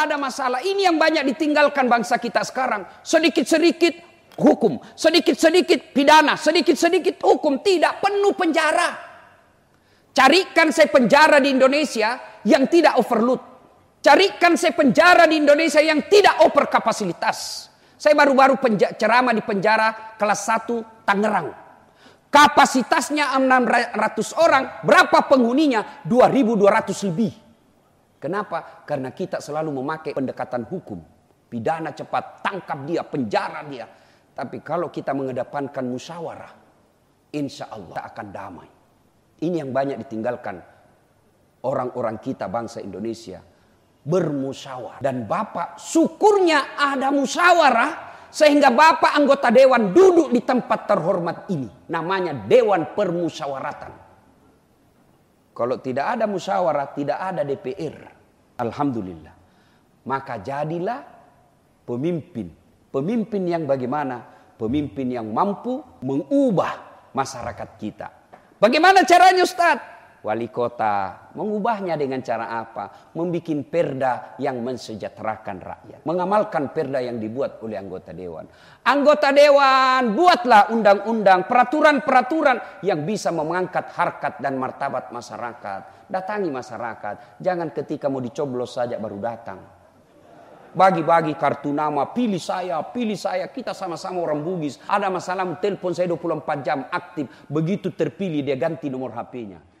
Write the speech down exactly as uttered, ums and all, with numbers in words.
ada masalah. Ini yang banyak ditinggalkan bangsa kita sekarang. Sedikit-sedikit hukum, sedikit-sedikit pidana, sedikit-sedikit hukum. Tidak, penuh penjara. Carikan saya penjara di Indonesia yang tidak overload. Carikan saya penjara di Indonesia yang tidak over kapasitas. Saya baru-baru ceramah di penjara kelas satu Tangerang. Kapasitasnya enam ratus orang, berapa penghuninya? dua ribu dua ratus lebih. Kenapa? Karena kita selalu memakai pendekatan hukum. Pidana cepat, tangkap dia, penjara dia. Tapi kalau kita mengedepankan musyawarah, insya Allah kita akan damai. Ini yang banyak ditinggalkan orang-orang kita bangsa Indonesia. Bermusyawarah. Dan Bapak syukurnya ada musyawarah. Sehingga Bapak anggota dewan duduk di tempat terhormat ini. Namanya Dewan Permusyawaratan. Kalau tidak ada musyawarah, tidak ada D P R. Alhamdulillah. Maka jadilah pemimpin. Pemimpin yang bagaimana? Pemimpin yang mampu mengubah masyarakat kita. Bagaimana caranya Ustaz? Wali kota mengubahnya dengan cara apa? Membikin perda yang mensejahterakan rakyat. Mengamalkan perda yang dibuat oleh anggota dewan. Anggota dewan buatlah undang-undang, peraturan-peraturan yang bisa mengangkat harkat dan martabat masyarakat. Datangi masyarakat. Jangan ketika mau dicoblos saja baru datang. Bagi-bagi kartu nama, pilih saya, pilih saya. Kita sama-sama orang Bugis. Ada masalah, telepon saya dua puluh empat jam aktif. Begitu terpilih dia ganti nomor H P-nya.